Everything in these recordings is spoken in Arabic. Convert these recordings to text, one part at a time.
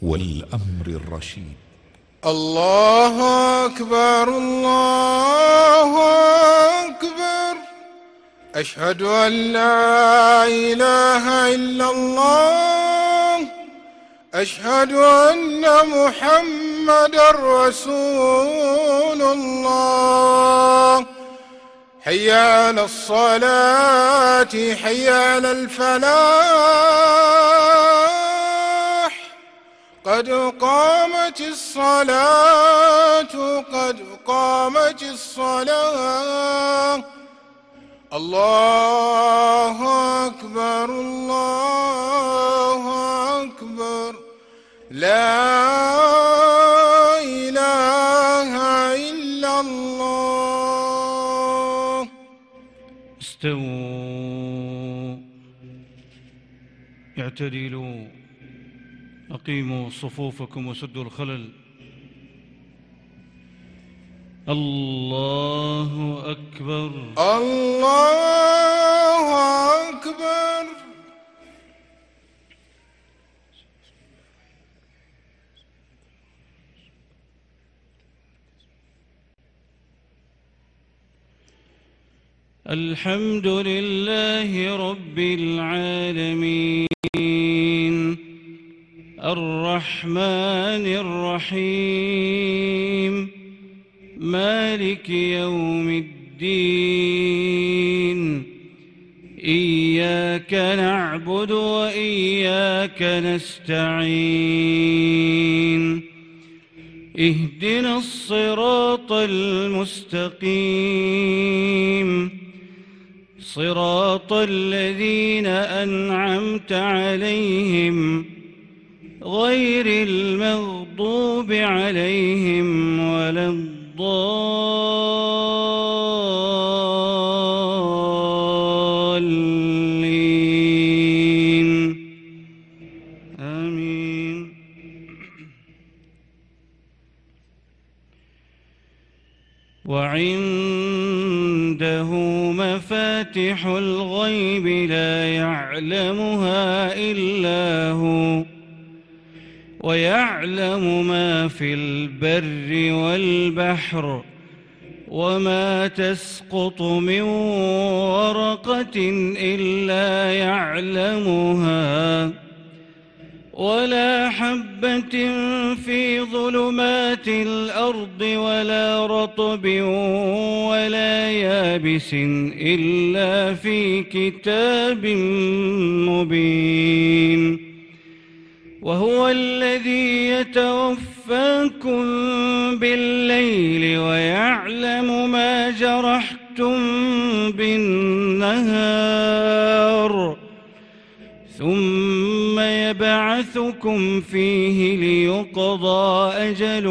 والأمر الرشيد. الله أكبر الله أكبر، أشهد أن لا إله إلا الله، أشهد أن محمدا رسول الله. حي على الصلاة، حي على الفلاح، قد قامت الصلاة، قد قامت الصلاة. الله أكبر الله أكبر، لا إله إلا الله. استووا، اعتدلوا، أقيموا صفوفكم وسدوا الخلل. الله أكبر الله أكبر. الحمد لله رب العالمين، الرحمن الرحيم، مالك يوم الدين. إياك نعبد وإياك نستعين، اهدنا الصراط المستقيم، صراط الذين أنعمت عليهم غير المغضوب عليهم ولا الضالين. آمين. وعنده مفاتح الغيب لا يعلمها إلا هو، ويعلم ما في البر والبحر، وما تسقط من ورقة إلا يعلمها، ولا حبة في ظلمات الأرض ولا رطب ولا يابس إلا في كتاب مبين. وهو الذي يتوفاكم بالليل ويعلم ما جرحتم بالنهار، ثم يبعثكم فيه ليقضى أجل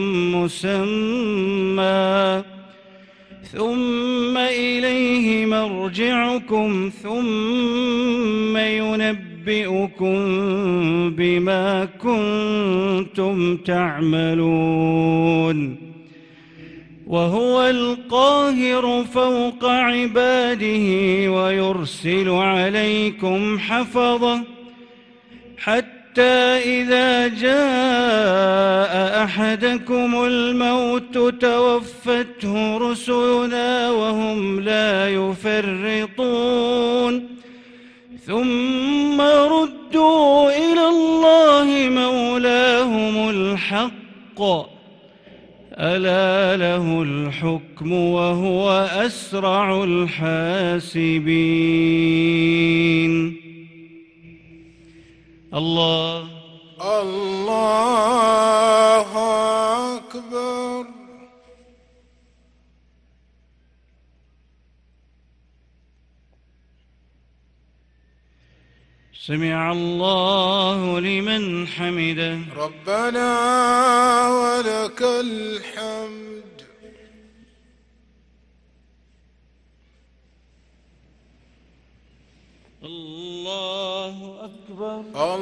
مسمى، ثم إليه مرجعكم، ثم ينبئكم بما كنتم تعملون. وهو القاهر فوق عباده ويرسل عليكم حفظة، حتى إذا جاء أحدكم الموت توفته رسلنا وهم لا يفرطون، ثم ردوا إلى الله مولاهم الحق، ألا له الحكم وهو أسرع الحاسبين. الله الله أكبر. سمع الله لمن حمده. ربنا ولك الحمد. الله أكبر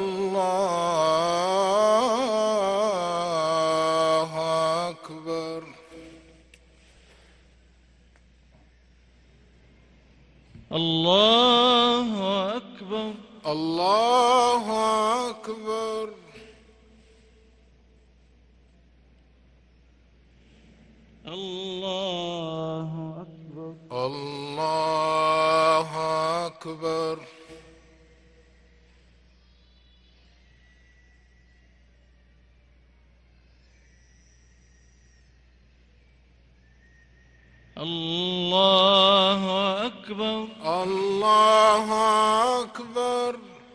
الله أكبر. الله أكبر الله أكبر. الله أكبر. الله أكبر. الله أكبر. الله أكبر.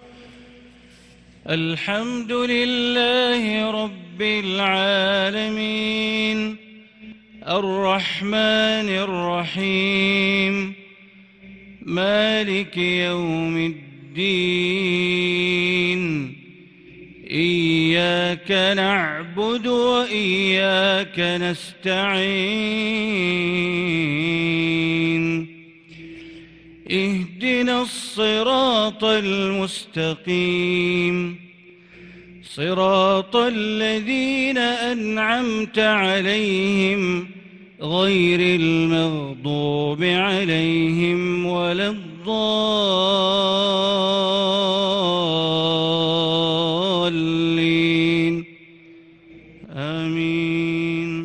الحمد لله رب العالمين الرحمن الرحيم مالك يوم الدين إياك نعبد وإياك نستعين اهدنا الصراط المستقيم صراط الذين أنعمت عليهم غير المغضوب عليهم ولا الضالين آمين.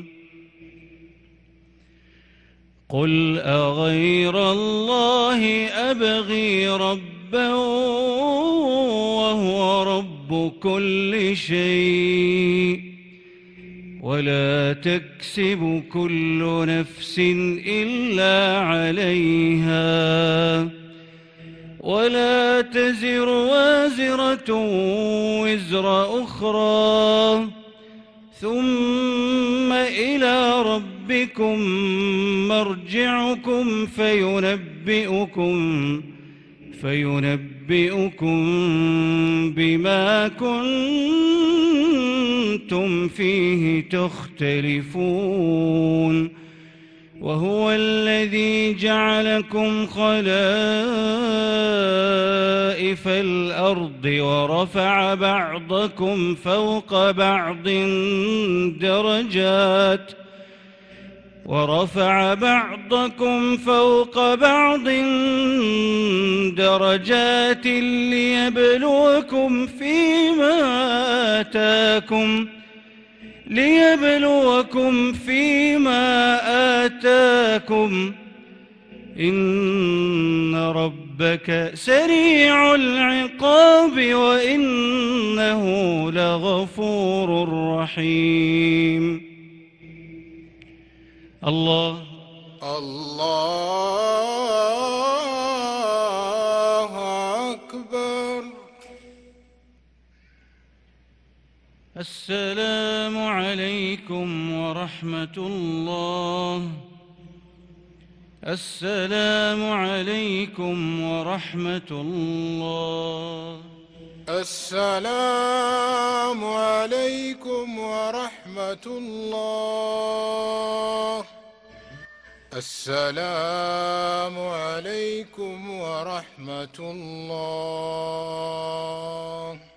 قل أغير الله أبغي ربا وهو رب كل شيء ولا تكسب كل نفس إلا عليها ولا تزر وازرة وزر أخرى ثم إلى ربكم مرجعكم فينبئكم بما كنتم فيه تختلفون وهو الذي جعلكم خلائف الأرض ورفع بعضكم فوق بعض درجات ليبلوكم فيما آتاكم إن ربك سريع العقاب وإنه لغفور رحيم. الله أكبر. السلام عليكم ورحمة الله. السلام عليكم ورحمة الله. السلام عليكم ورحمة الله. السلام عليكم ورحمة الله.